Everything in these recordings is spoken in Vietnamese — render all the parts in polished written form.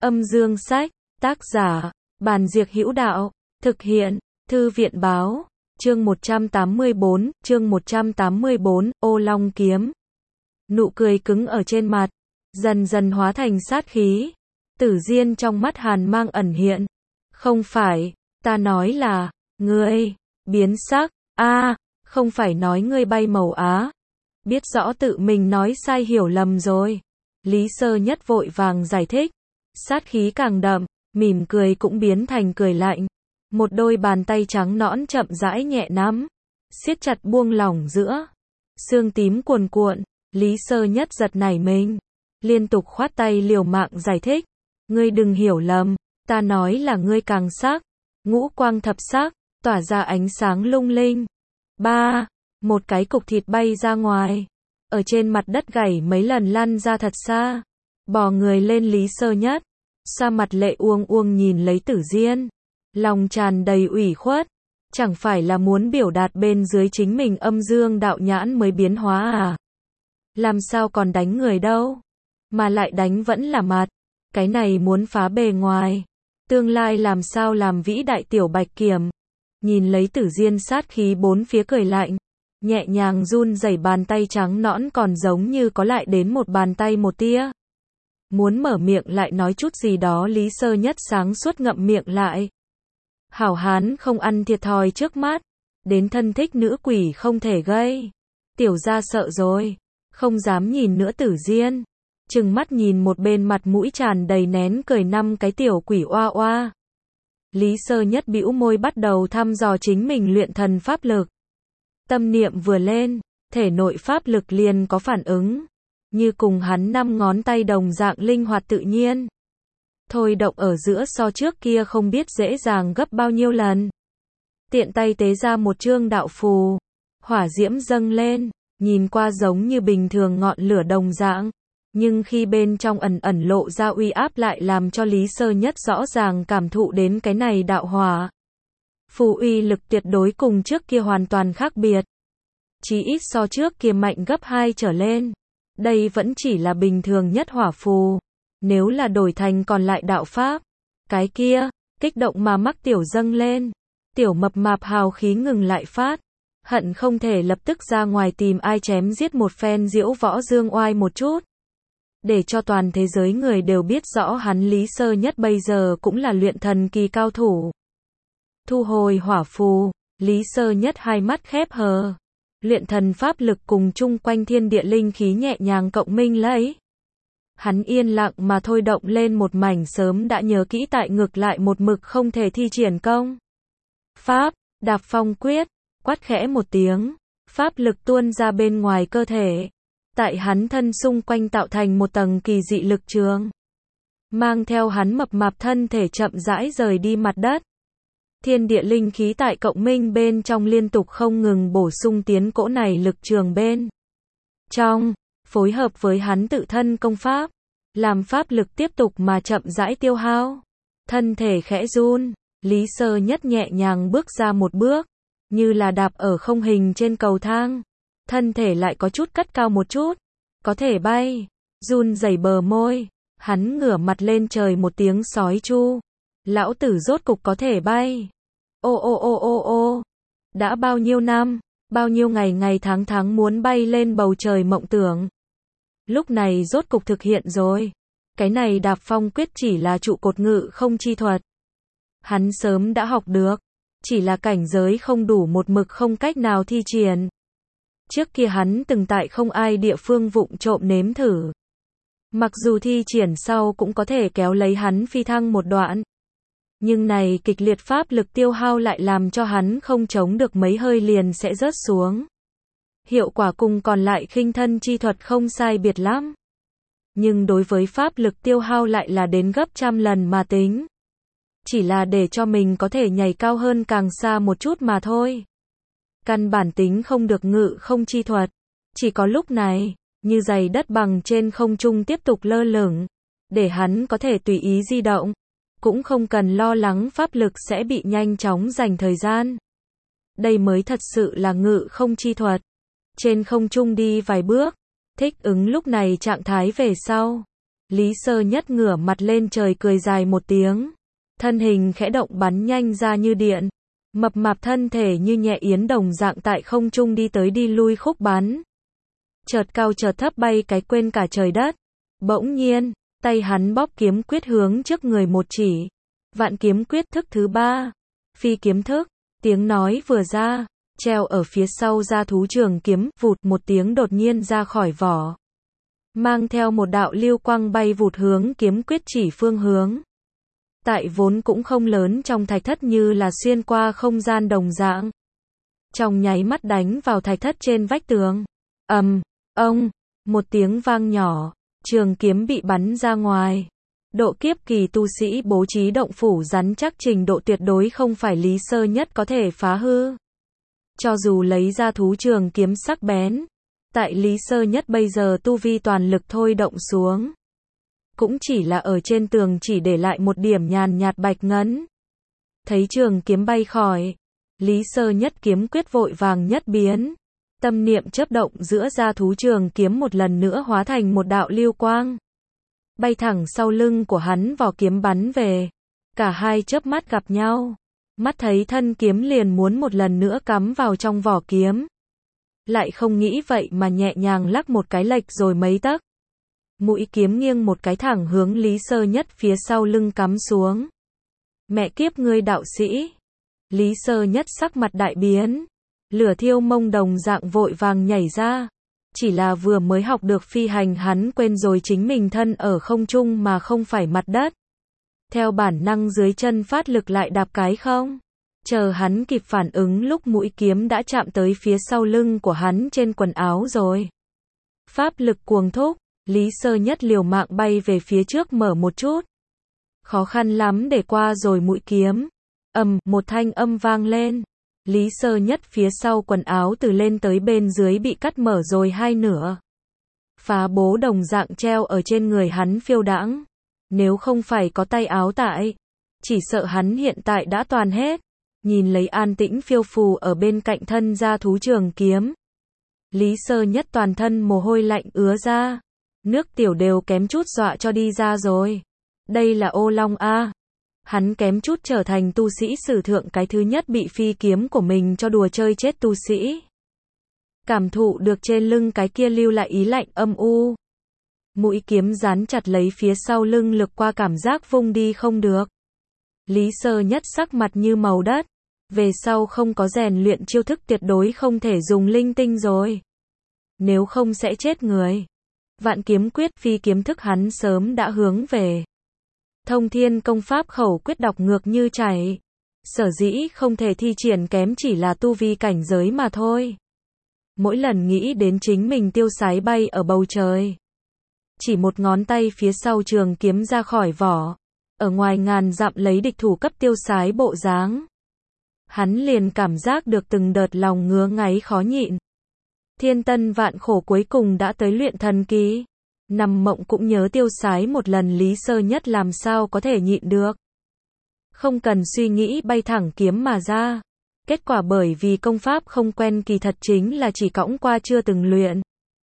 Âm dương sách, tác giả, Bàn Diệc Hữu Đạo, thực hiện, Thư viện báo, chương 184, Ô Long Kiếm. Nụ cười cứng ở trên mặt, dần dần hóa thành sát khí. Tử Diên trong mắt hàn mang ẩn hiện. Không phải, ta nói là, ngươi, biến sắc, không phải nói ngươi bay màu Á. Biết rõ tự mình nói sai hiểu lầm rồi. Lý Sơ Nhất vội vàng giải thích. Sát khí càng đậm, mỉm cười cũng biến thành cười lạnh. Một đôi bàn tay trắng nõn chậm rãi nhẹ nắm, siết chặt buông lỏng giữa. Xương tím cuồn cuộn, Lý Sơ Nhất giật nảy mình. Liên tục khoát tay liều mạng giải thích. Ngươi đừng hiểu lầm, ta nói là ngươi càng sắc. Ngũ quang thập sắc, tỏa ra ánh sáng lung linh. Một cái cục thịt bay ra ngoài. Ở trên mặt đất gảy mấy lần lăn ra thật xa. Bò người lên Lý Sơ Nhất. Sa mặt lệ uông uông nhìn lấy Tử Diên. Lòng tràn đầy ủy khuất. Chẳng phải là muốn biểu đạt bên dưới chính mình âm dương đạo nhãn mới biến hóa à? Làm sao còn đánh người đâu? Mà lại đánh vẫn là mặt. Cái này muốn phá bề ngoài. Tương lai làm sao làm vĩ đại tiểu bạch kiểm. Nhìn lấy Tử Diên sát khí bốn phía cười lạnh. Nhẹ nhàng run rẩy bàn tay trắng nõn còn giống như có lại đến một bàn tay một tia. Muốn mở miệng lại nói chút gì đó Lý Sơ Nhất sáng suốt ngậm miệng lại. Hảo hán không ăn thiệt thòi trước mắt. Đến thân thích nữ quỷ không thể gây. Tiểu gia sợ rồi. Không dám nhìn nữa Tử Diên. Trừng mắt nhìn một bên mặt mũi tràn đầy nén cười năm cái tiểu quỷ oa oa. Lý Sơ Nhất bĩu môi bắt đầu thăm dò chính mình luyện thần pháp lực. Tâm niệm vừa lên, thể nội pháp lực liền có phản ứng. Như cùng hắn 5 ngón tay đồng dạng linh hoạt tự nhiên. Thôi động ở giữa so trước kia không biết dễ dàng gấp bao nhiêu lần. Tiện tay tế ra một chương đạo phù. Hỏa diễm dâng lên, nhìn qua giống như bình thường ngọn lửa đồng dạng. Nhưng khi bên trong ẩn ẩn lộ ra uy áp lại làm cho Lý Sơ Nhất rõ ràng cảm thụ đến cái này đạo hỏa. Phù uy lực tuyệt đối cùng trước kia hoàn toàn khác biệt. Chí ít so trước kia mạnh gấp 2 trở lên. Đây vẫn chỉ là bình thường nhất hỏa phù. Nếu là đổi thành còn lại đạo pháp, cái kia, kích động mà mắc tiểu dâng lên. Tiểu mập mạp hào khí ngừng lại phát. Hận không thể lập tức ra ngoài tìm ai chém giết một phen diễu võ dương oai một chút. Để cho toàn thế giới người đều biết rõ hắn Lý Sơ Nhất bây giờ cũng là luyện thần kỳ cao thủ. Thu hồi hỏa phù, Lý Sơ Nhất hai mắt khép hờ. Luyện thần pháp lực cùng chung quanh thiên địa linh khí nhẹ nhàng cộng minh lấy. Hắn yên lặng mà thôi động lên một mảnh sớm đã nhớ kỹ tại ngược lại một mực không thể thi triển công. Pháp, đạp phong quyết, quát khẽ một tiếng, pháp lực tuôn ra bên ngoài cơ thể. Tại hắn thân xung quanh tạo thành một tầng kỳ dị lực trường. Mang theo hắn mập mạp thân thể chậm rãi rời đi mặt đất. Thiên địa linh khí tại cộng minh bên trong liên tục không ngừng bổ sung tiến cỗ này lực trường bên trong, phối hợp với hắn tự thân công pháp, làm pháp lực tiếp tục mà chậm rãi tiêu hao. Thân thể khẽ run, Lý Sơ Nhất nhẹ nhàng bước ra một bước, như là đạp ở không hình trên cầu thang. Thân thể lại có chút cất cao một chút, có thể bay, run rẩy bờ môi, hắn ngửa mặt lên trời một tiếng sói chu. Lão tử rốt cục có thể bay. Ô. Đã bao nhiêu năm, bao nhiêu ngày tháng muốn bay lên bầu trời mộng tưởng. Lúc này rốt cục thực hiện rồi. Cái này đạp phong quyết chỉ là trụ cột ngự không chi thuật. Hắn sớm đã học được, chỉ là cảnh giới không đủ một mực không cách nào thi triển. Trước kia hắn từng tại không ai địa phương vụng trộm nếm thử. Mặc dù thi triển sau cũng có thể kéo lấy hắn phi thăng một đoạn. Nhưng này kịch liệt pháp lực tiêu hao lại làm cho hắn không chống được mấy hơi liền sẽ rớt xuống. Hiệu quả cùng còn lại khinh thân chi thuật không sai biệt lắm. Nhưng đối với pháp lực tiêu hao lại là đến gấp trăm lần mà tính. Chỉ là để cho mình có thể nhảy cao hơn càng xa một chút mà thôi. Căn bản tính không được ngự không chi thuật. Chỉ có lúc này, như giày đất bằng trên không trung tiếp tục lơ lửng. Để hắn có thể tùy ý di động. Cũng không cần lo lắng pháp lực sẽ bị nhanh chóng dành thời gian. Đây mới thật sự là ngự không chi thuật. Trên không trung đi vài bước, thích ứng lúc này trạng thái về sau. Lý Sơ Nhất ngửa mặt lên trời cười dài một tiếng. Thân hình khẽ động bắn nhanh ra như điện. Mập mạp thân thể như nhẹ yến đồng dạng tại không trung đi tới đi lui khúc bắn. Chợt cao chợt thấp bay cái quên cả trời đất. Bỗng nhiên, tay hắn bóp kiếm quyết hướng trước người một chỉ. Vạn kiếm quyết thức thứ 3. Phi kiếm thức. Tiếng nói vừa ra, treo ở phía sau gia thú trường kiếm, vụt một tiếng đột nhiên ra khỏi vỏ. Mang theo một đạo lưu quang bay vụt hướng kiếm quyết chỉ phương hướng. Tại vốn cũng không lớn trong thạch thất như là xuyên qua không gian đồng dạng. Trong nháy mắt đánh vào thạch thất trên vách tường. Ông, một tiếng vang nhỏ, trường kiếm bị bắn ra ngoài. Độ kiếp kỳ tu sĩ bố trí động phủ rắn chắc trình độ tuyệt đối không phải Lý Sơ Nhất có thể phá hư. Cho dù lấy ra thú trường kiếm sắc bén, tại Lý Sơ Nhất bây giờ tu vi toàn lực thôi động xuống. Cũng chỉ là ở trên tường chỉ để lại một điểm nhàn nhạt bạch ngấn. Thấy trường kiếm bay khỏi, Lý Sơ Nhất kiếm quyết vội vàng nhất biến. Tâm niệm chớp động giữa gia thú trường kiếm một lần nữa hóa thành một đạo lưu quang. Bay thẳng sau lưng của hắn vỏ kiếm bắn về. Cả hai chớp mắt gặp nhau. Mắt thấy thân kiếm liền muốn một lần nữa cắm vào trong vỏ kiếm. Lại không nghĩ vậy mà nhẹ nhàng lắc một cái lệch rồi mấy tấc. Mũi kiếm nghiêng một cái thẳng hướng Lý Sơ Nhất phía sau lưng cắm xuống. Mẹ kiếp ngươi đạo sĩ. Lý Sơ Nhất sắc mặt đại biến. Lửa thiêu mông đồng dạng vội vàng nhảy ra. Chỉ là vừa mới học được phi hành hắn quên rồi chính mình thân ở không trung mà không phải mặt đất. Theo bản năng dưới chân phát lực lại đạp cái không. Chờ hắn kịp phản ứng lúc mũi kiếm đã chạm tới phía sau lưng của hắn trên quần áo rồi. Pháp lực cuồng thúc, Lý Sơ Nhất liều mạng bay về phía trước mở một chút. Khó khăn lắm để qua rồi mũi kiếm. Một thanh âm vang lên. Lý Sơ Nhất phía sau quần áo từ lên tới bên dưới bị cắt mở rồi hai nửa. Phá bố đồng dạng treo ở trên người hắn phiêu đãng. Nếu không phải có tay áo tại, chỉ sợ hắn hiện tại đã toàn hết. Nhìn lấy an tĩnh phiêu phù ở bên cạnh thân gia thú trường kiếm. Lý Sơ Nhất toàn thân mồ hôi lạnh ứa ra. Nước tiểu đều kém chút dọa cho đi ra rồi. Đây là ô long a. Hắn kém chút trở thành tu sĩ sử thượng cái thứ nhất bị phi kiếm của mình cho đùa chơi chết tu sĩ. Cảm thụ được trên lưng cái kia lưu lại ý lạnh âm u. Mũi kiếm dán chặt lấy phía sau lưng lực qua cảm giác vung đi không được. Lý Sơ Nhất sắc mặt như màu đất. Về sau không có rèn luyện chiêu thức tuyệt đối không thể dùng linh tinh rồi. Nếu không sẽ chết người. Vạn kiếm quyết phi kiếm thức hắn sớm đã hướng về. Thông thiên công pháp khẩu quyết đọc ngược như chảy. Sở dĩ không thể thi triển kém chỉ là tu vi cảnh giới mà thôi. Mỗi lần nghĩ đến chính mình tiêu sái bay ở bầu trời. Chỉ một ngón tay phía sau trường kiếm ra khỏi vỏ. Ở ngoài ngàn dặm lấy địch thủ cấp tiêu sái bộ dáng. Hắn liền cảm giác được từng đợt lòng ngứa ngáy khó nhịn. Thiên tân vạn khổ cuối cùng đã tới luyện thần kỳ. Nằm mộng cũng nhớ tiêu sái một lần Lý Sơ Nhất làm sao có thể nhịn được. Không cần suy nghĩ bay thẳng kiếm mà ra. Kết quả bởi vì công pháp không quen kỳ thật chính là chỉ cõng qua chưa từng luyện.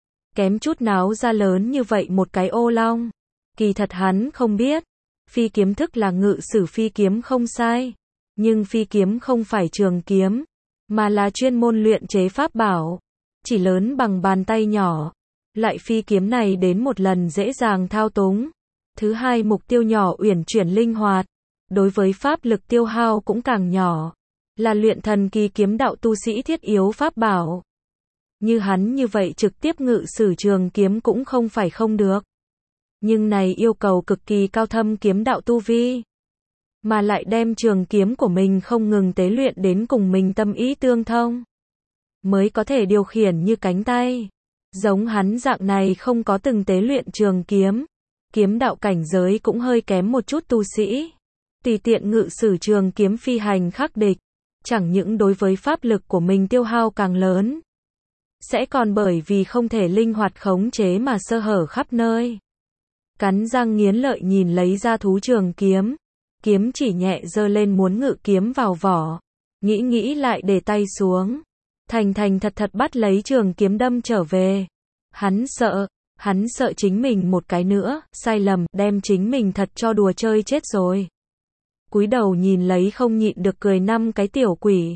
Kém chút náo ra lớn như vậy một cái ô long. Kỳ thật hắn không biết. Phi kiếm thức là ngự sử phi kiếm không sai. Nhưng phi kiếm không phải trường kiếm. Mà là chuyên môn luyện chế pháp bảo. Chỉ lớn bằng bàn tay nhỏ. Loại phi kiếm này đến một lần dễ dàng thao túng. Thứ hai mục tiêu nhỏ uyển chuyển linh hoạt. Đối với pháp lực tiêu hao cũng càng nhỏ. Là luyện thần kỳ kiếm đạo tu sĩ thiết yếu pháp bảo. Như hắn như vậy trực tiếp ngự sử trường kiếm cũng không phải không được. Nhưng này yêu cầu cực kỳ cao thâm kiếm đạo tu vi. Mà lại đem trường kiếm của mình không ngừng tế luyện đến cùng mình tâm ý tương thông. Mới có thể điều khiển như cánh tay. Giống hắn dạng này không có từng tế luyện trường kiếm. Kiếm đạo cảnh giới cũng hơi kém một chút tu sĩ. Tùy tiện ngự sử trường kiếm phi hành khắc địch. Chẳng những đối với pháp lực của mình tiêu hao càng lớn. Sẽ còn bởi vì không thể linh hoạt khống chế mà sơ hở khắp nơi. Cắn răng nghiến lợi nhìn lấy ra thú trường kiếm. Kiếm chỉ nhẹ giơ lên muốn ngự kiếm vào vỏ. Nghĩ lại để tay xuống. Thành thật thật bắt lấy trường kiếm đâm trở về. Hắn sợ. Hắn sợ chính mình một cái nữa, sai lầm, đem chính mình thật cho đùa chơi chết rồi. Cúi đầu nhìn lấy không nhịn được cười năm cái tiểu quỷ.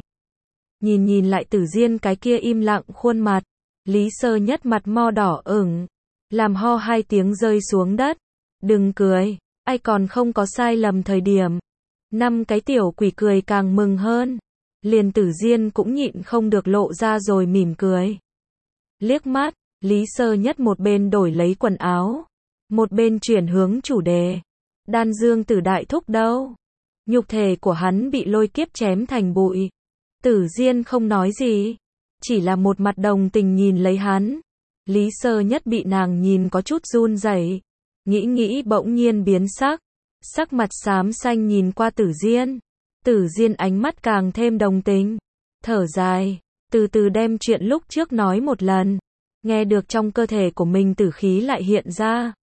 Nhìn lại Tử Diên cái kia im lặng khuôn mặt, Lý Sơ Nhất mặt mo đỏ ửng, làm ho hai tiếng rơi xuống đất. Đừng cười, ai còn không có sai lầm thời điểm. Năm cái tiểu quỷ cười càng mừng hơn. Liền Tử Diên cũng nhịn không được lộ ra rồi mỉm cười. Liếc mắt, Lý Sơ Nhất một bên đổi lấy quần áo, một bên chuyển hướng chủ đề. Đan Dương Tử đại thúc đâu? Nhục thể của hắn bị lôi kiếp chém thành bụi. Tử Diên không nói gì, chỉ là một mặt đồng tình nhìn lấy hắn. Lý Sơ Nhất bị nàng nhìn có chút run rẩy, nghĩ bỗng nhiên biến sắc, sắc mặt xám xanh nhìn qua Tử Diên. Tử Diên ánh mắt càng thêm đồng tình, thở dài, từ từ đem chuyện lúc trước nói một lần, nghe được trong cơ thể của mình tử khí lại hiện ra.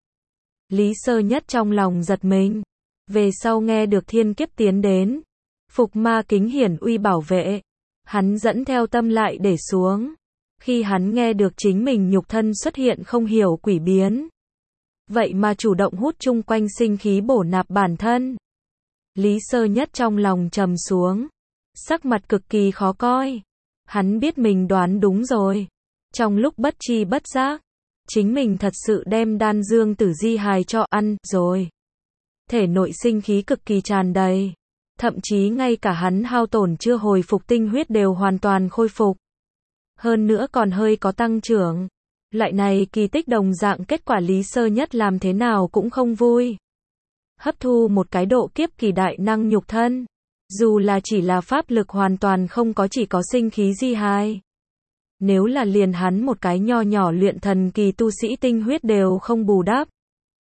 Lý Sơ Nhất trong lòng giật mình, về sau nghe được thiên kiếp tiến đến, phục ma kính hiển uy bảo vệ, hắn dẫn theo tâm lại để xuống. Khi hắn nghe được chính mình nhục thân xuất hiện không hiểu quỷ biến, vậy mà chủ động hút chung quanh sinh khí bổ nạp bản thân. Lý Sơ Nhất trong lòng trầm xuống, sắc mặt cực kỳ khó coi. Hắn biết mình đoán đúng rồi. Trong lúc bất tri bất giác, chính mình thật sự đem Đan Dương Tử di hài cho ăn rồi. Thể nội sinh khí cực kỳ tràn đầy, thậm chí ngay cả hắn hao tổn chưa hồi phục tinh huyết đều hoàn toàn khôi phục. Hơn nữa còn hơi có tăng trưởng. Loại này kỳ tích đồng dạng kết quả Lý Sơ Nhất làm thế nào cũng không vui. Hấp thu một cái độ kiếp kỳ đại năng nhục thân, dù là chỉ là pháp lực hoàn toàn không có, chỉ có sinh khí di hài. Nếu là liền hắn một cái nho nhỏ luyện thần kỳ tu sĩ tinh huyết đều không bù đắp,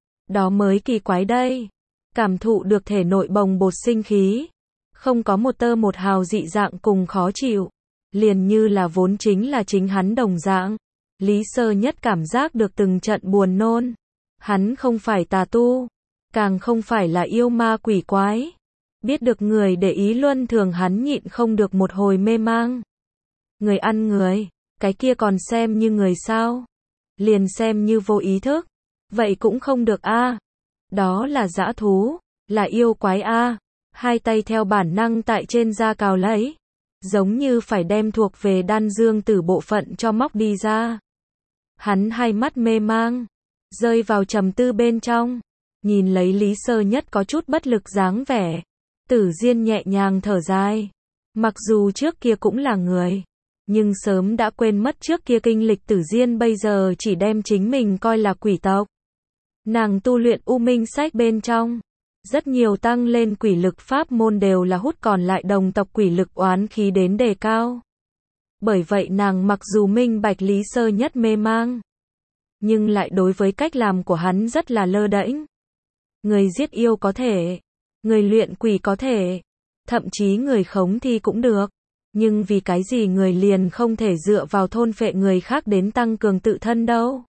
đó mới kỳ quái đây. Cảm thụ được thể nội bồng bột sinh khí, không có một tơ một hào dị dạng cùng khó chịu, liền như là vốn chính là chính hắn đồng dạng. Lý Sơ Nhất cảm giác được từng trận buồn nôn. Hắn không phải tà tu, càng không phải là yêu ma quỷ quái. Biết được người để ý luân thường, hắn nhịn không được một hồi mê mang. Người ăn người, cái kia còn xem như người sao? Liền xem như vô ý thức, vậy cũng không được a. Đó là dã thú, là yêu quái a. Hai tay theo bản năng tại trên da cào lấy, giống như phải đem thuộc về Đan Dương Tử bộ phận cho móc đi ra. Hắn hai mắt mê mang, rơi vào trầm tư bên trong, nhìn lấy Lý Sơ Nhất có chút bất lực dáng vẻ. Tử Diên nhẹ nhàng thở dài. Mặc dù trước kia cũng là người, nhưng sớm đã quên mất trước kia kinh lịch. Tử Diên bây giờ chỉ đem chính mình coi là quỷ tộc. Nàng tu luyện U Minh sách bên trong, rất nhiều tăng lên quỷ lực pháp môn đều là hút còn lại đồng tộc quỷ lực oán khí đến đề cao. Bởi vậy nàng mặc dù minh bạch Lý Sơ Nhất mê mang, nhưng lại đối với cách làm của hắn rất là lơ đễnh. Người giết yêu có thể, người luyện quỷ có thể, thậm chí người khống thi cũng được. Nhưng vì cái gì người liền không thể dựa vào thôn phệ người khác đến tăng cường tự thân đâu?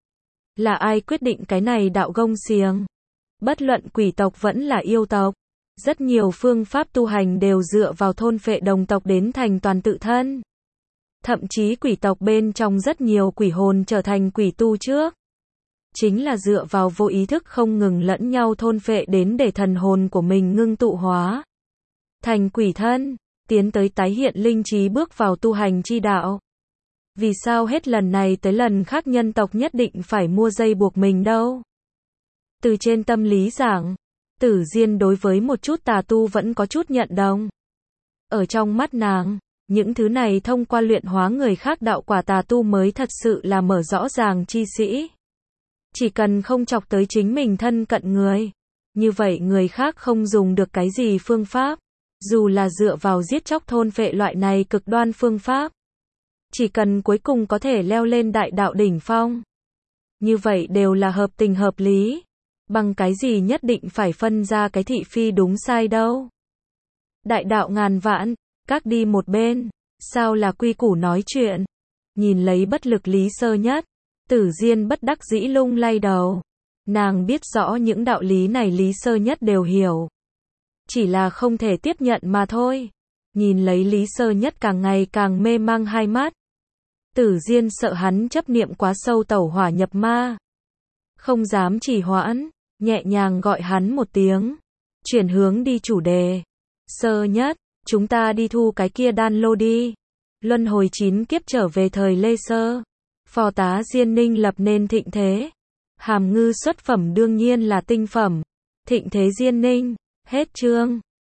Là ai quyết định cái này đạo gông xiềng? Bất luận quỷ tộc vẫn là yêu tộc, rất nhiều phương pháp tu hành đều dựa vào thôn phệ đồng tộc đến thành toàn tự thân. Thậm chí quỷ tộc bên trong rất nhiều quỷ hồn trở thành quỷ tu trước, chính là dựa vào vô ý thức không ngừng lẫn nhau thôn phệ đến để thần hồn của mình ngưng tụ hóa thành quỷ thân, tiến tới tái hiện linh trí, bước vào tu hành chi đạo. Vì sao hết lần này tới lần khác nhân tộc nhất định phải mua dây buộc mình đâu? Từ trên tâm lý giảng, Tử Diên đối với một chút tà tu vẫn có chút nhận đồng. Ở trong mắt nàng, những thứ này thông qua luyện hóa người khác đạo quả tà tu mới thật sự là mở rõ ràng chi sĩ. Chỉ cần không chọc tới chính mình thân cận người, như vậy người khác không dùng được cái gì phương pháp, dù là dựa vào giết chóc thôn phệ loại này cực đoan phương pháp, chỉ cần cuối cùng có thể leo lên đại đạo đỉnh phong, như vậy đều là hợp tình hợp lý. Bằng cái gì nhất định phải phân ra cái thị phi đúng sai đâu? Đại đạo ngàn vạn, các đi một bên, sao là quy củ nói chuyện? Nhìn lấy bất lực Lý Sơ Nhất, Tử Diên bất đắc dĩ lung lay đầu. Nàng biết rõ những đạo lý này Lý Sơ Nhất đều hiểu, chỉ là không thể tiếp nhận mà thôi. Nhìn lấy Lý Sơ Nhất càng ngày càng mê mang hai mắt, Tử Diên sợ hắn chấp niệm quá sâu tẩu hỏa nhập ma, không dám trì hoãn, nhẹ nhàng gọi hắn một tiếng, chuyển hướng đi chủ đề. Sơ nhất, chúng ta đi thu cái kia đan lô đi. Luân hồi 9 kiếp trở về thời Lê Sơ. Phò tá Diên Ninh lập nên thịnh thế. Hàm Ngư xuất phẩm đương nhiên là tinh phẩm. Thịnh thế Diên Ninh. Hết chương.